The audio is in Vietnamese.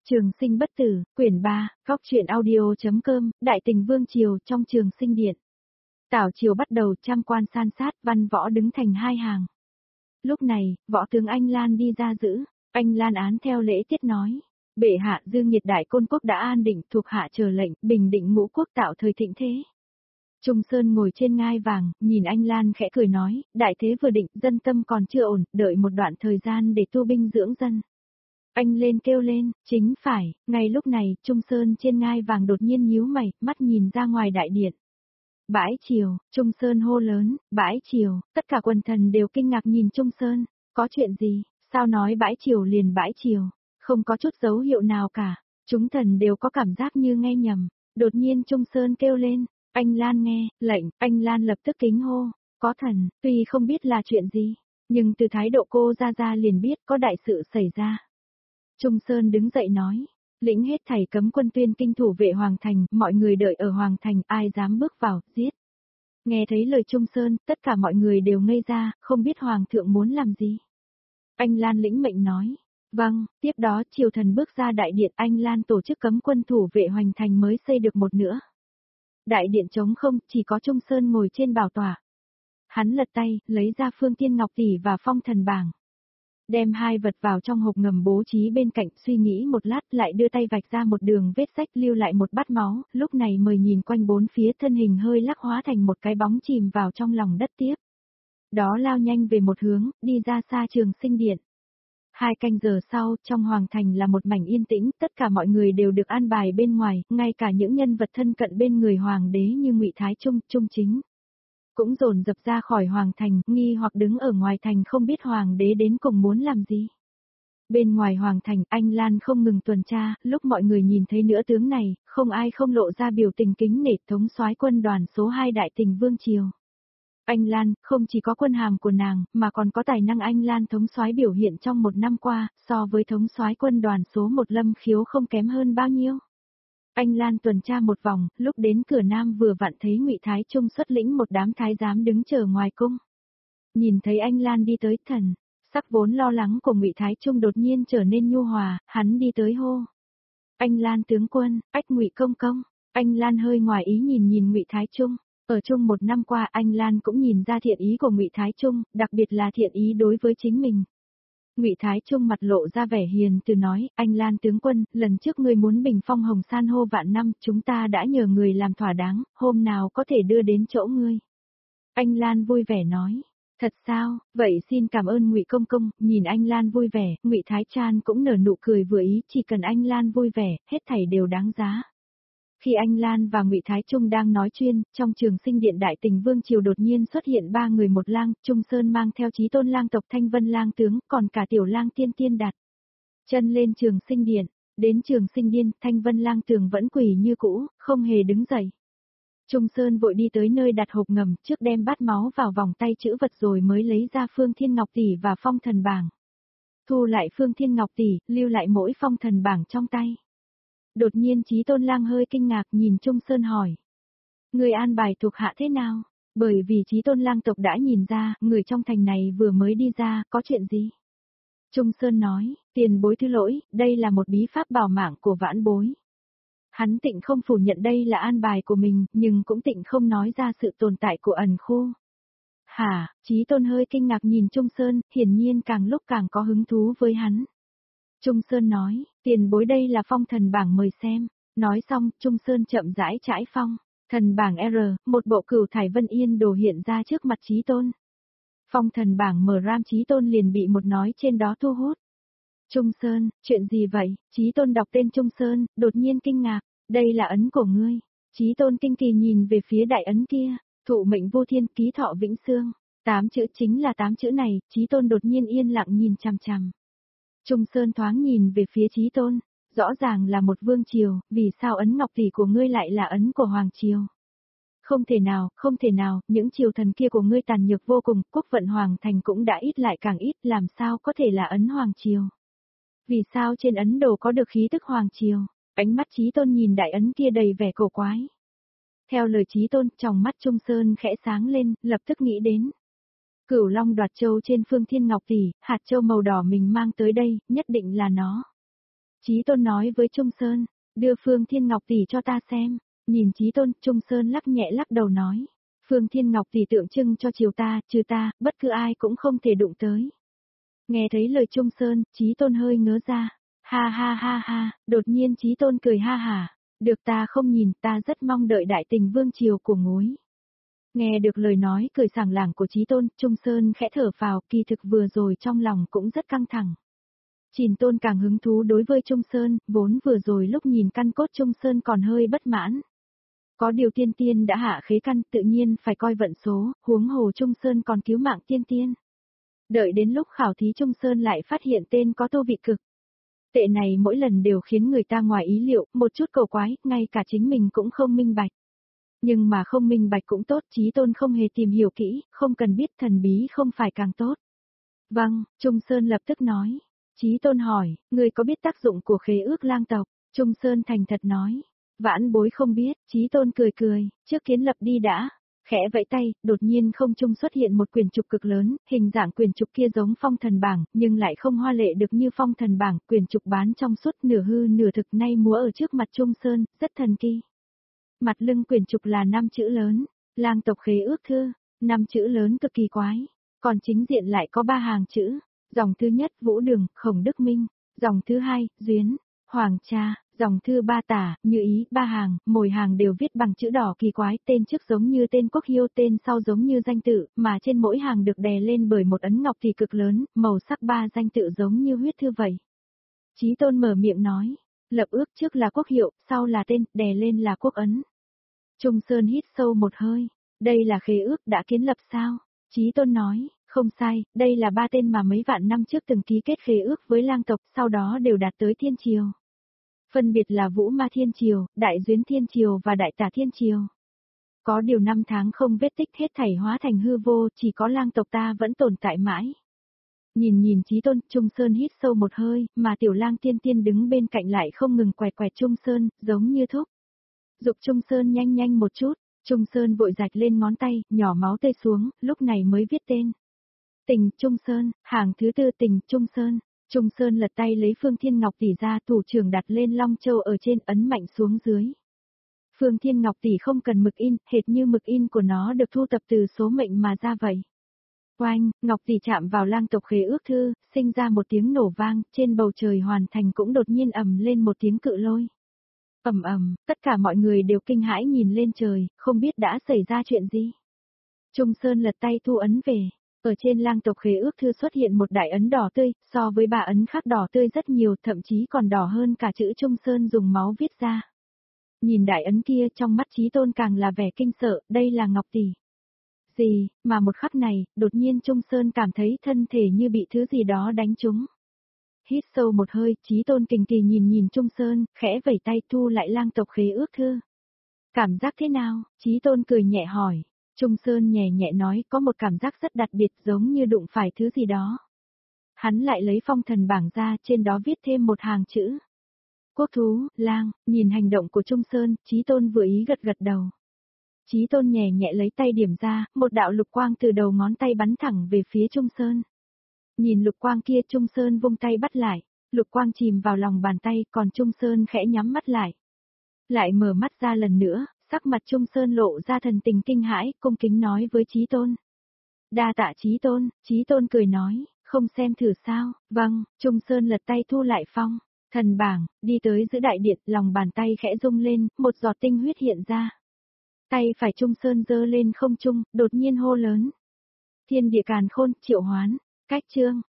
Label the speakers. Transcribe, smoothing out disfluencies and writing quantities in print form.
Speaker 1: Trường sinh bất tử, quyển 3, góc truyện audio.com, Đại tình vương triều trong trường sinh điện. Tảo triều bắt đầu trăm quan san sát, văn võ đứng thành hai hàng. Lúc này, võ tướng Anh Lan đi ra giữ, Anh Lan án theo lễ tiết nói. Bệ hạ Dương Nhiệt Đại Côn Quốc đã an định, thuộc hạ chờ lệnh, bình định ngũ quốc tạo thời thịnh thế. Trung Sơn ngồi trên ngai vàng, nhìn Anh Lan khẽ cười nói, đại thế vừa định, dân tâm còn chưa ổn, đợi một đoạn thời gian để tu binh dưỡng dân. Anh lên kêu lên, chính phải, ngay lúc này, Trung Sơn trên ngai vàng đột nhiên nhíu mày, mắt nhìn ra ngoài đại điện. Bãi triều, Trung Sơn hô lớn, bãi triều, tất cả quần thần đều kinh ngạc nhìn Trung Sơn, có chuyện gì, sao nói bãi triều liền bãi triều, không có chút dấu hiệu nào cả, chúng thần đều có cảm giác như nghe nhầm, đột nhiên Trung Sơn kêu lên, Anh Lan nghe, lệnh, Anh Lan lập tức kính hô, có thần, tuy không biết là chuyện gì, nhưng từ thái độ cô ra liền biết có đại sự xảy ra. Trung Sơn đứng dậy nói, lĩnh hết thảy cấm quân tuyên kinh thủ vệ Hoàng Thành, mọi người đợi ở Hoàng Thành, ai dám bước vào, giết. Nghe thấy lời Trung Sơn, tất cả mọi người đều ngây ra, không biết Hoàng thượng muốn làm gì. Anh Lan lĩnh mệnh nói, vâng, tiếp đó triều thần bước ra đại điện, Anh Lan tổ chức cấm quân thủ vệ Hoành Thành mới xây được một nữa. Đại điện trống không, chỉ có Trung Sơn ngồi trên bảo tọa. Hắn lật tay, lấy ra Phương Thiên Ngọc Tỷ và Phong Thần Bảng. Đem hai vật vào trong hộp ngầm bố trí bên cạnh, suy nghĩ một lát lại đưa tay vạch ra một đường vết rách lưu lại một bát máu, lúc này mời nhìn quanh bốn phía, thân hình hơi lắc hóa thành một cái bóng chìm vào trong lòng đất tiếp. Đó lao nhanh về một hướng, đi ra xa trường sinh điện. 2 canh giờ sau, trong hoàng thành là một mảnh yên tĩnh, tất cả mọi người đều được an bài bên ngoài, ngay cả những nhân vật thân cận bên người hoàng đế như Ngụy Thái Trung, Trung Chính cũng dồn dập ra khỏi hoàng thành, nghi hoặc đứng ở ngoài thành không biết hoàng đế đến cùng muốn làm gì. Bên ngoài hoàng thành, Anh Lan không ngừng tuần tra, lúc mọi người nhìn thấy nữ tướng này, không ai không lộ ra biểu tình kính nể, thống soái quân đoàn số 2 Đại Tình Vương triều. Anh Lan, không chỉ có quân hàm của nàng, mà còn có tài năng Anh Lan thống soái biểu hiện trong một năm qua, so với thống soái quân đoàn số 1 Lâm Khiếu không kém hơn bao nhiêu. Anh Lan tuần tra một vòng, lúc đến cửa nam vừa vặn thấy Ngụy Thái Trung xuất lĩnh một đám thái giám đứng chờ ngoài cung. Nhìn thấy Anh Lan đi tới, thần sắc vốn lo lắng của Ngụy Thái Trung đột nhiên trở nên nhu hòa, hắn đi tới hô. Anh Lan tướng quân, ách Ngụy công công. Anh Lan hơi ngoài ý nhìn Ngụy Thái Trung. Ở chung một năm qua Anh Lan cũng nhìn ra thiện ý của Ngụy Thái Trung, đặc biệt là thiện ý đối với chính mình. Ngụy Thái Trung mặt lộ ra vẻ hiền từ nói, Anh Lan tướng quân, lần trước ngươi muốn bình phong hồng san hô vạn năm, chúng ta đã nhờ người làm thỏa đáng, hôm nào có thể đưa đến chỗ ngươi. Anh Lan vui vẻ nói, thật sao, vậy xin cảm ơn Ngụy công công, nhìn Anh Lan vui vẻ, Ngụy Thái Trăn cũng nở nụ cười vừa ý, chỉ cần Anh Lan vui vẻ, hết thảy đều đáng giá. Khi Anh Lan và Ngụy Thái Trung đang nói chuyện, trong trường sinh điện Đại Tình Vương triều đột nhiên xuất hiện 3 người một lang, Trung Sơn mang theo Chí Tôn lang tộc Thanh Vân lang tướng, còn cả Tiểu lang tiên tiên đặt chân lên trường sinh điện. Đến trường sinh điện, Thanh Vân lang tướng vẫn quỳ như cũ, không hề đứng dậy. Trung Sơn vội đi tới nơi đặt hộp ngầm, trước đem bát máu vào vòng tay chữ vật rồi mới lấy ra Phương Thiên Ngọc Tỷ và Phong Thần Bảng. Thu lại Phương Thiên Ngọc Tỷ, lưu lại mỗi Phong Thần Bảng trong tay. Đột nhiên Chí Tôn lang hơi kinh ngạc nhìn Trung Sơn hỏi. Người an bài thuộc hạ thế nào? Bởi vì Chí Tôn lang tộc đã nhìn ra, người trong thành này vừa mới đi ra, có chuyện gì? Trung Sơn nói, tiền bối thứ lỗi, đây là một bí pháp bảo mạng của vãn bối. Hắn tịnh không phủ nhận đây là an bài của mình, nhưng cũng tịnh không nói ra sự tồn tại của ẩn khu. Hả, Chí Tôn hơi kinh ngạc nhìn Trung Sơn, hiển nhiên càng lúc càng có hứng thú với hắn. Trung Sơn nói, tiền bối đây là Phong Thần Bảng mời xem. Nói xong, Trung Sơn chậm rãi trải phong. Thần bảng R, một bộ cửu thải vân yên đồ hiện ra trước mặt Chí Tôn. Phong Thần Bảng mở ram, Chí Tôn liền bị một nói trên đó thu hút. Trung Sơn, chuyện gì vậy? Chí Tôn đọc tên Trung Sơn, đột nhiên kinh ngạc. Đây là ấn của ngươi. Chí Tôn kinh kỳ nhìn về phía đại ấn kia. Thụ mệnh vô thiên, ký thọ vĩnh xương. 8 chữ chính là 8 chữ này, Chí Tôn đột nhiên yên lặng nhìn chằm chằm. Trung Sơn thoáng nhìn về phía Chí Tôn, rõ ràng là một vương triều, vì sao ấn ngọc tỷ của ngươi lại là ấn của hoàng triều? Không thể nào, những triều thần kia của ngươi tàn nhược vô cùng, quốc vận hoàng thành cũng đã ít lại càng ít, làm sao có thể là ấn hoàng triều? Vì sao trên ấn đồ có được khí tức hoàng triều? Ánh mắt Chí Tôn nhìn đại ấn kia đầy vẻ cổ quái. Theo lời Chí Tôn, trong mắt Trung Sơn khẽ sáng lên, lập tức nghĩ đến. Cửu Long đoạt châu trên Phương Thiên Ngọc Tỷ, hạt châu màu đỏ mình mang tới đây, nhất định là nó. Chí Tôn nói với Trung Sơn, đưa Phương Thiên Ngọc tỷ cho ta xem. Nhìn Chí Tôn, Trung Sơn lắc nhẹ lắc đầu nói, Phương Thiên Ngọc tỷ tượng trưng cho triều ta, trừ ta, bất cứ ai cũng không thể đụng tới. Nghe thấy lời Trung Sơn, Chí Tôn hơi ngớ ra. Ha ha ha ha, đột nhiên Chí Tôn cười ha hả. Được ta không nhìn, ta rất mong đợi đại tình vương triều của ngối. Nghe được lời nói cười sảng lảng của Chí Tôn, Trung Sơn khẽ thở phào, kỳ thực vừa rồi trong lòng cũng rất căng thẳng. Chìn Tôn càng hứng thú đối với Trung Sơn, vốn vừa rồi lúc nhìn căn cốt Trung Sơn còn hơi bất mãn. Có điều tiên tiên đã hạ khế căn, tự nhiên phải coi vận số, huống hồ Trung Sơn còn cứu mạng tiên tiên. Đợi đến lúc khảo thí Trung Sơn lại phát hiện tên có tô vị cực. Tệ này mỗi lần đều khiến người ta ngoài ý liệu, một chút cầu quái, ngay cả chính mình cũng không minh bạch. Nhưng mà không minh bạch cũng tốt, Chí Tôn không hề tìm hiểu kỹ, không cần biết thần bí không phải càng tốt. Vâng, Trung Sơn lập tức nói. Chí Tôn hỏi, người có biết tác dụng của khế ước lang tộc? Trung Sơn thành thật nói. Vãn bối không biết, Chí Tôn cười cười, trước kiến lập đi đã. Khẽ vẫy tay, đột nhiên không trung xuất hiện một quyển trục cực lớn, hình dạng quyển trục kia giống phong thần bảng, nhưng lại không hoa lệ được như phong thần bảng, quyển trục bán trong suốt nửa hư nửa thực nay múa ở trước mặt Trung Sơn, rất thần kỳ. Mặt lưng quyển trục là 5 chữ lớn, lang tộc khế ước thư, 5 chữ lớn cực kỳ quái, còn chính diện lại có 3 hàng chữ, dòng thứ nhất Vũ Đường, Khổng Đức Minh, dòng thứ hai, Duyến, Hoàng Cha, dòng thư 3 Tả, Như Ý, 3 hàng, mỗi hàng đều viết bằng chữ đỏ kỳ quái, tên trước giống như tên quốc hiêu, tên sau giống như danh tự, mà trên mỗi hàng được đè lên bởi một ấn ngọc thì cực lớn, màu sắc 3 danh tự giống như huyết thư vậy. Chí Tôn mở miệng nói, lập ước trước là quốc hiệu, sau là tên, đè lên là quốc ấn. Trung Sơn hít sâu một hơi, đây là khế ước đã kiến lập sao? Chí Tôn nói, không sai, đây là 3 tên mà mấy vạn năm trước từng ký kết khế ước với lang tộc, sau đó đều đạt tới thiên triều. Phân biệt là Vũ Ma Thiên Triều, Đại Duyến Thiên Triều và Đại Tả Thiên Triều. Có điều 5 tháng không vết tích hết thảy hóa thành hư vô, chỉ có lang tộc ta vẫn tồn tại mãi. Nhìn Chí Tôn, Trung Sơn hít sâu một hơi, mà tiểu lang tiên tiên đứng bên cạnh lại không ngừng quẹt quẹt Trung Sơn, giống như thúc. Dục Trung Sơn nhanh một chút, Trung Sơn vội rạch lên ngón tay, nhỏ máu tươi xuống, lúc này mới viết tên. Tình Trung Sơn, hàng thứ 4 Tình Trung Sơn. Trung Sơn lật tay lấy Phương Thiên Ngọc tỷ ra, thủ trưởng đặt lên Long Châu ở trên, ấn mạnh xuống dưới. Phương Thiên Ngọc tỷ không cần mực in, hệt như mực in của nó được thu tập từ số mệnh mà ra vậy. Oanh, Ngọc tỷ chạm vào lang tộc khế ước thư, sinh ra một tiếng nổ vang, trên bầu trời hoàn thành cũng đột nhiên ầm lên một tiếng cự lôi. Ầm, tất cả mọi người đều kinh hãi nhìn lên trời, không biết đã xảy ra chuyện gì. Trung Sơn lật tay thu ấn về. Ở trên lang tộc khế ước thư xuất hiện một đại ấn đỏ tươi, so với 3 ấn khác đỏ tươi rất nhiều, thậm chí còn đỏ hơn cả chữ Trung Sơn dùng máu viết ra. Nhìn đại ấn kia trong mắt Chí Tôn càng là vẻ kinh sợ, đây là Ngọc tỷ. Gì, mà một khắc này, đột nhiên Trung Sơn cảm thấy thân thể như bị thứ gì đó đánh trúng. Hít sâu một hơi, Chí Tôn kình kỳ nhìn Trung Sơn, khẽ vẩy tay thu lại lang tộc khế ước thư. Cảm giác thế nào? Chí Tôn cười nhẹ hỏi. Trung Sơn nhẹ nói có một cảm giác rất đặc biệt giống như đụng phải thứ gì đó. Hắn lại lấy phong thần bảng ra, trên đó viết thêm một hàng chữ. Quốc thú, lang, nhìn hành động của Trung Sơn, Chí Tôn vừa ý gật đầu. Chí Tôn nhẹ lấy tay điểm ra, một đạo lục quang từ đầu ngón tay bắn thẳng về phía Trung Sơn. Nhìn lục quang kia Trung Sơn vung tay bắt lại, lục quang chìm vào lòng bàn tay, còn Trung Sơn khẽ nhắm mắt lại. Lại mở mắt ra lần nữa, sắc mặt Trung Sơn lộ ra thần tình kinh hãi, cung kính nói với Chí Tôn. Đa tạ Chí Tôn cười nói, không xem thử sao, vâng, Trung Sơn lật tay thu lại phong, thần bảng, đi tới giữa đại điện, lòng bàn tay khẽ rung lên, một giọt tinh huyết hiện ra. Tay phải Trung Sơn giơ lên không trung, đột nhiên hô lớn. Thiên địa càn khôn, triệu hoán, cách chương.